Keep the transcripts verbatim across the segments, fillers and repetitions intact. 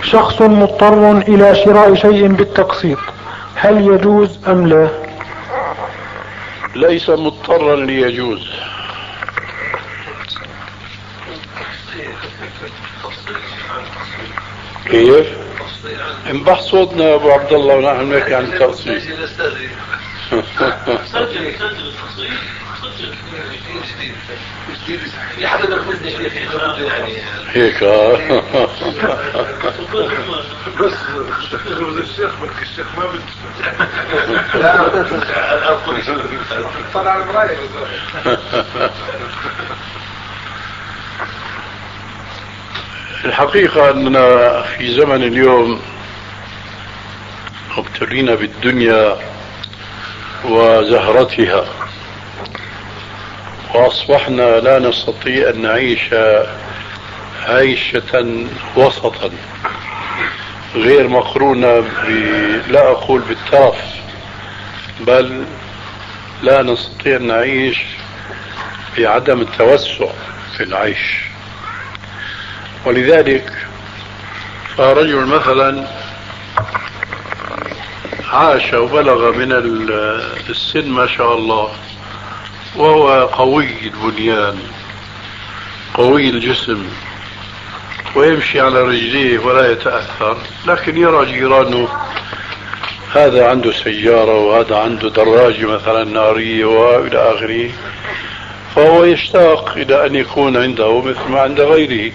شخص مضطر إلى شراء شيء بالتقسيط، هل يجوز أم لا؟ ليس مضطرا ليجوز. كيف؟ انبح صوتنا يا ابو عبد الله ونحن نحكي عن التقسيط. هيك اه بس الشيخ بدك الشيخ ما بده طلع المرايه. الحقيقة أننا في زمن اليوم مبتلين بالدنيا وزهرتها، وأصبحنا لا نستطيع أن نعيش عيشة وسطا غير مقرونة ب... لا أقول بالترف، بل لا نستطيع أن نعيش بعدم التوسع في العيش. ولذلك فرجل مثلا عاش وبلغ من السن ما شاء الله، وهو قوي البنيان قوي الجسم ويمشي على رجليه ولا يتأثر، لكن يرى جيرانه هذا عنده سيارة وهذا عنده دراجة مثلا نارية وإلى آخره، فهو يشتاق إلى أن يكون عنده مثل ما عند غيره،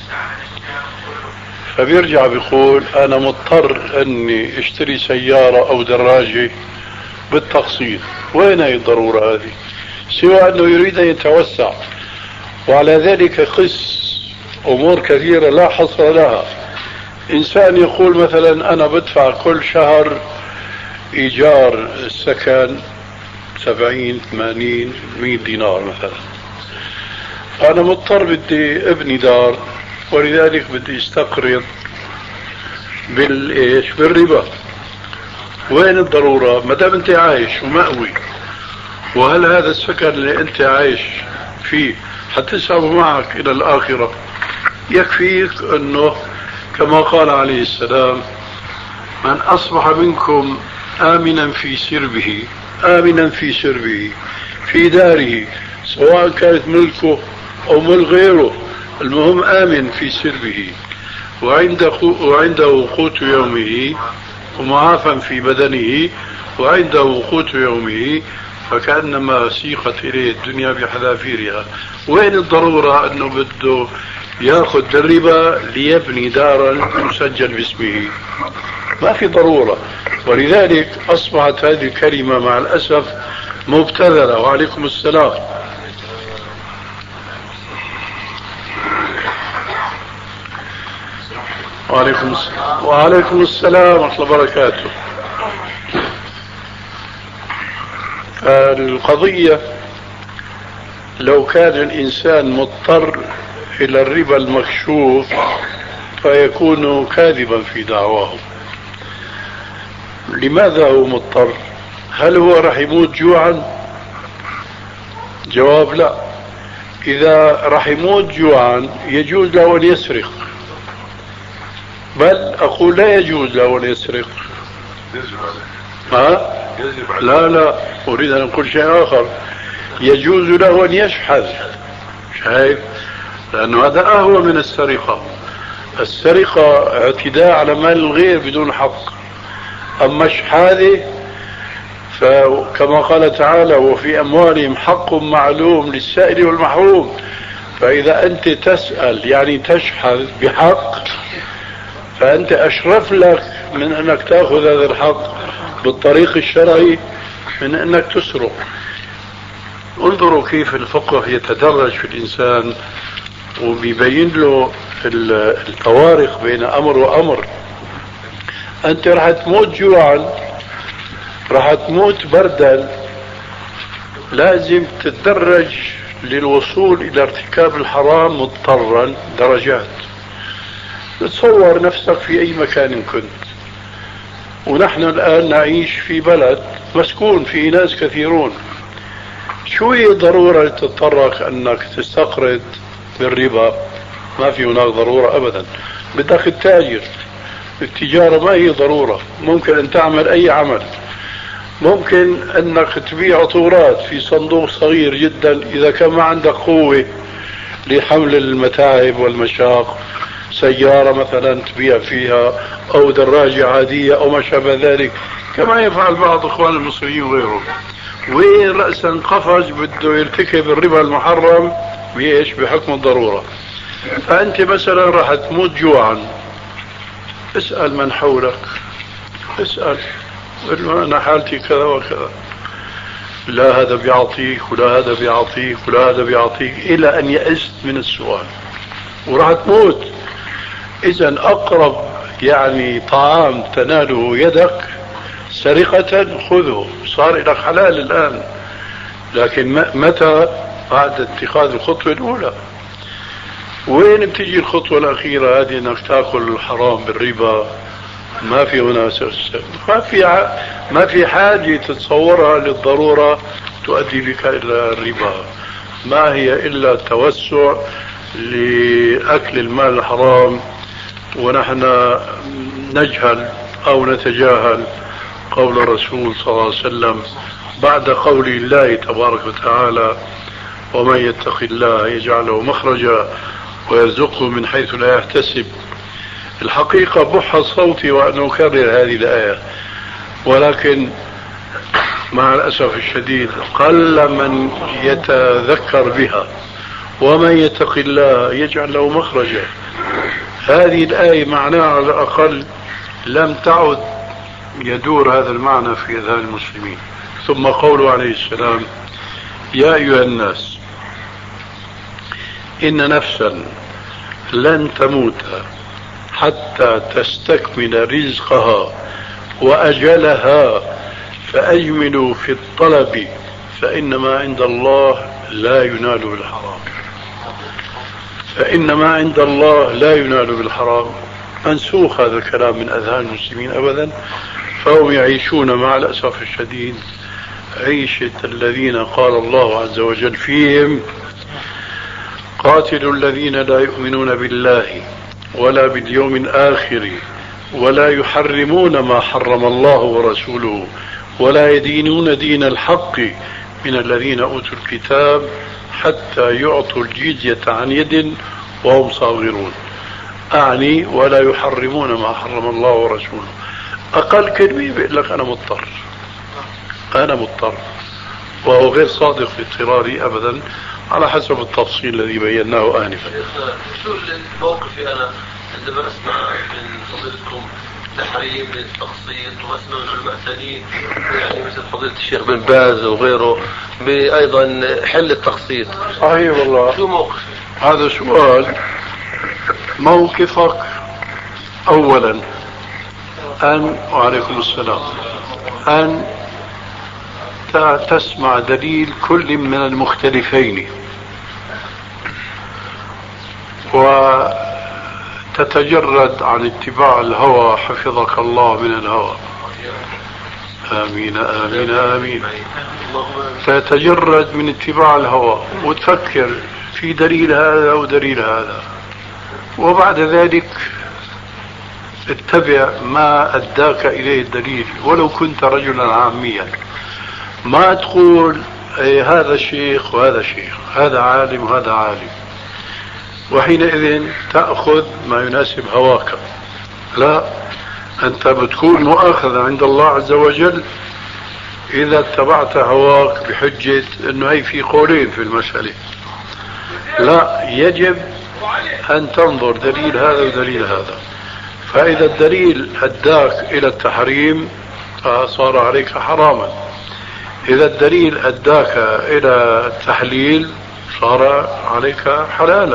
فبيرجع بيقول أنا مضطر أني اشتري سيارة أو دراجة بالتقسيط. وين هي الضرورة هذه؟ سوى أنه يريد أن يتوسع، وعلى ذلك قس أمور كثيرة لا حصر لها. إنسان يقول مثلا أنا بدفع كل شهر إيجار السكن سبعين ثمانين مئة دينار مثلا، فأنا مضطر بدي ابني دار، ولذلك بدي استقرض بالايش؟ بالربا. وين الضرورة ما دام انت عايش ومأوي؟ وهل هذا السكن اللي انت عايش فيه حتسحب معك الى الاخرة؟ يكفيك انه كما قال عليه السلام من اصبح منكم امنا في سربه، امنا في سربه في داره، سواء كانت ملكه او ملك غيره، المهم آمن في سربه، وعنده وعنده قوت يومه، ومعافى في بدنه، وعنده قوت يومه، فكأنما سيقت إليه الدنيا بحذافيرها. وين الضرورة أنه بده يأخذ بالربا ليبني دارا تسجل باسمه؟ ما في ضرورة. ولذلك أصبحت هذه الكلمة مع الأسف مبتذلة. وعليكم السلام. وعليكم السلام. وعليكم السلام ورحمة الله وبركاته. القضية لو كان الإنسان مضطر إلى الربا المكشوف فيكون كاذبا في دعواه. لماذا هو مضطر؟ هل هو رح يموت جوعا؟ جواب لا. إذا رح يموت جوعا يجوز له أن يسرق، بل أقول لا يجوز له أن يسرق. ها؟ لا لا، أريد أن أقول شيء آخر. يجوز له أن يشحذ، شايف؟ لأنه هذا أهون من السرقة. السرقة اعتداء على مال الغير بدون حق، أما الشحاذة فكما قال تعالى وفي أموالهم حق معلوم للسائل والمحروم. فإذا أنت تسأل يعني تشحذ بحق، فأنت أشرف لك من أنك تأخذ هذا الحق بالطريق الشرعي من أنك تسرق. انظروا كيف الفقه يتدرج في الإنسان وبيبين له الفوارق بين أمر وأمر. أنت راح تموت جوعا، راح تموت بردا، لازم تتدرج للوصول إلى ارتكاب الحرام مضطرا درجات. تصور نفسك في أي مكان كنت، ونحن الآن نعيش في بلد مسكون فيه ناس كثيرون، شو هي ضرورة تضطرك أنك تستقرض بالربا؟ ما في هناك ضرورة أبدا. بدك التاجر التجارة ما هي ضرورة، ممكن أن تعمل أي عمل. ممكن أنك تبيع عطورات في صندوق صغير جدا إذا كان ما عندك قوة لحمل المتاعب والمشاق، سيارة مثلا تبيع فيها أو دراجة عادية أو ما شابه ذلك، كما يفعل بعض إخوان المصريين وغيرهم. وين رأسا قفز بده يرتكب الربا المحرم بإيش؟ بحكم الضرورة. فأنت مثلا راح تموت جوعا، اسأل من حولك، اسأل أنا حالتي كذا وكذا، لا هذا بيعطيك ولا هذا بيعطيك ولا هذا بيعطيك، إلى أن يأست من السؤال وراح تموت. إذن أقرب يعني طعام تناله يدك سرقة خذه، صار لك حلال الآن. لكن متى؟ بعد اتخاذ الخطوة الأولى. وين بتجي الخطوة الأخيرة هذه؟ أنك تأكل الحرام بالربا، ما في هنا ما في ما في حاجة تتصورها للضرورة تؤدي بك إلى الربا. ما هي إلا توسع لأكل المال الحرام، ونحن نجهل أو نتجاهل قول الرسول صلى الله عليه وسلم بعد قول الله تبارك وتعالى: ومن يتق الله يجعل له مخرجا ويرزقه من حيث لا يحتسب. الحقيقة بح صوتي وأن أكرر هذه الآية، ولكن مع الأسف الشديد قل من يتذكر بها. ومن يتق الله يجعل له مخرجا، هذه الآية معناها على الأقل لم تعد يدور هذا المعنى في أذهان المسلمين. ثم قوله عليه السلام: يا أيها الناس إن نفسا لن تموت حتى تستكمل رزقها وأجلها فأجملوا في الطلب فإنما عند الله لا ينال بالحرام. فإنما عند الله لا ينال بالحرام منسوخ هذا الكلام من أذهان المسلمين أبدا، فهم يعيشون مع الأسف الشديد عيشة الذين قال الله عز وجل فيهم: قاتلوا الذين لا يؤمنون بالله ولا باليوم الآخر ولا يحرمون ما حرم الله ورسوله ولا يدينون دين الحق من الذين أوتوا الكتاب حتى يعطوا الجزية عن يد وهم صاغرون. أعني ولا يحرمون ما حرم الله ورسوله. أقل كلمة بيقول لك أنا مضطر، أنا مضطر، وهو غير صادق في اضطراري أبدا على حسب التفصيل الذي بيناه آنفا. شو موقفي أنا عندما أسمع من فضيلتكم تحريم للتقسيط، وأسمع من علماء ثانيين يعني مثل فضيلة الشيخ بن باز وغيره بأيضا حل التقسيط؟ صحيح والله. شو موقفي؟ هذا سؤال. موقفك أولا أن وعليكم السلام أن تسمع دليل كل من المختلفين وتتجرد عن اتباع الهوى حفظك الله من الهوى. آمين آمين آمين. تتجرد من اتباع الهوى وتفكر في دليل هذا ودليل هذا، وبعد ذلك اتبع ما أداك إليه الدليل ولو كنت رجلا عاميا. ما تقول ايه هذا شيخ وهذا شيخ، هذا عالم وهذا عالم، وحينئذ تأخذ ما يناسب هواك. لا، أنت بتكون مؤاخذ عند الله عز وجل إذا اتبعت هواك بحجة أنه هي في قولين في المسألة. لا، يجب أن تنظر دليل هذا ودليل هذا. فإذا الدليل أداك إلى التحريم فصار عليك حراما، إذا الدليل أداك إلى التحليل صار عليك حلالا.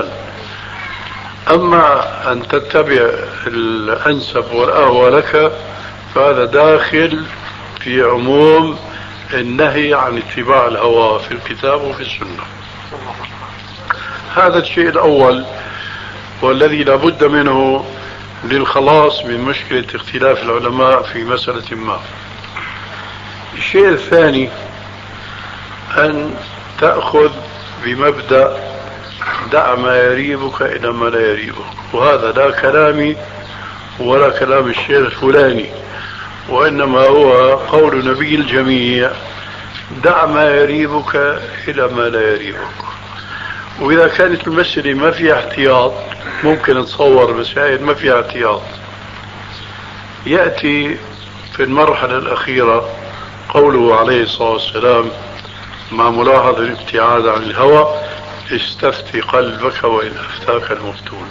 أما أن تتبع الأنسب والأهوى لك فهذا داخل في عموم النهي عن اتباع الهوى في الكتاب وفي السنة. هذا الشيء الأول والذي لا بد منه للخلاص من مشكلة اختلاف العلماء في مسألة ما. الشيء الثاني أن تأخذ بمبدأ دع ما يريبك إلى ما لا يريبك، وهذا لا كلامي ولا كلام الشيخ الفلاني، وإنما هو قول نبي الجميع: دع ما يريبك إلى ما لا يريبك. وإذا كانت المسألة ما فيها احتياط ممكن نتصور مسائل ما فيها احتياط، يأتي في المرحلة الأخيرة قوله عليه الصلاة والسلام مع ملاحظة الابتعاد عن الهوى: استفتي قلبك وإن أفتاك المفتون.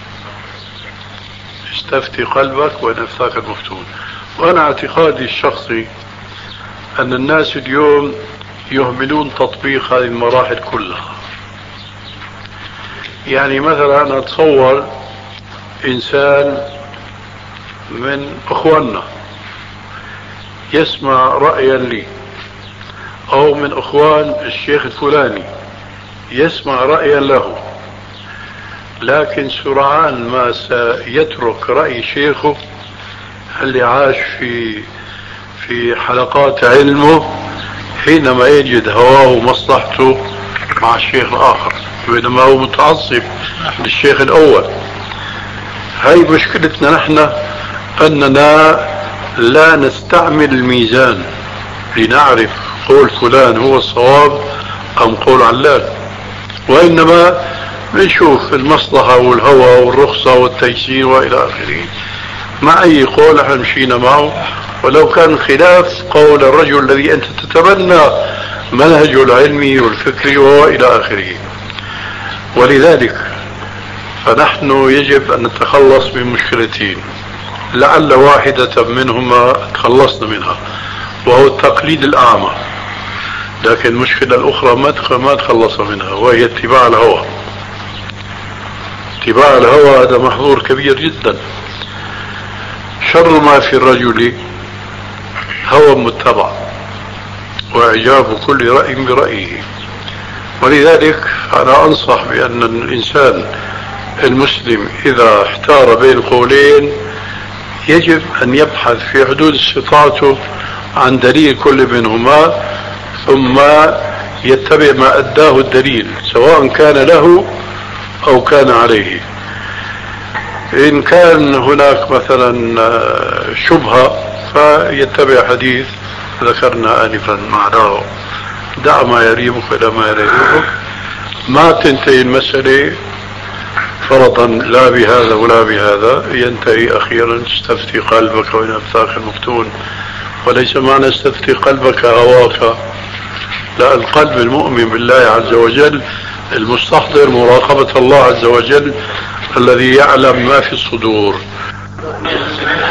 استفتي قلبك وإن أفتاك المفتون. وأنا اعتقادي الشخصي أن الناس اليوم يهملون تطبيق هذه المراحل كلها. يعني مثلا أنا أتصور إنسان من أخواننا يسمع رأيا لي، أو من أخوان الشيخ الفلاني يسمع رأيا له، لكن سرعان ما سيترك رأي شيخه اللي عاش في في حلقات علمه حينما يجد هواه ومصلحته مع الشيخ الآخر، بينما هو متعصب للشيخ الأول. هاي مشكلتنا نحن، أننا لا نستعمل الميزان لنعرف قول فلان هو الصواب أم قول علان، وإنما نشوف المصلحة والهوى والرخصة والتيسير وإلى آخره. مع أي قول احنا مشينا معه، ولو كان خلاف قول الرجل الذي أنت تتبنى منهجه العلمي والفكري وإلى آخره. ولذلك فنحن يجب أن نتخلص من مشكلتين، لعل واحدة منهما تخلصنا منها، وهو التقليد الأعمى. لكن المشكلة الأخرى ما تخلص منها، وهي اتباع الهوى. اتباع الهوى هذا محظور كبير جدا. شر ما في الرجل هوى متبع، وإعجاب كل رأي برأيه. ولذلك أنا أنصح بأن الإنسان المسلم إذا احتار بين قولين يجب أن يبحث في حدود استطاعته عن دليل كل منهما، ثم يتبع ما أداه الدليل سواء كان له أو كان عليه. إن كان هناك مثلا شبهة فيتبع حديث ذكرنا آنفا معناه: دع ما يريبك إلى ما يريبك. ما تنتهي المسألة فرضا لا بهذا ولا بهذا، ينتهي أخيرا: استفتي قلبك وإن أفتاك المفتون. وليس معنى استفتي قلبك هواك، لا، القلب المؤمن بالله عز وجل المستحضر مراقبة الله عز وجل الذي يعلم ما في الصدور.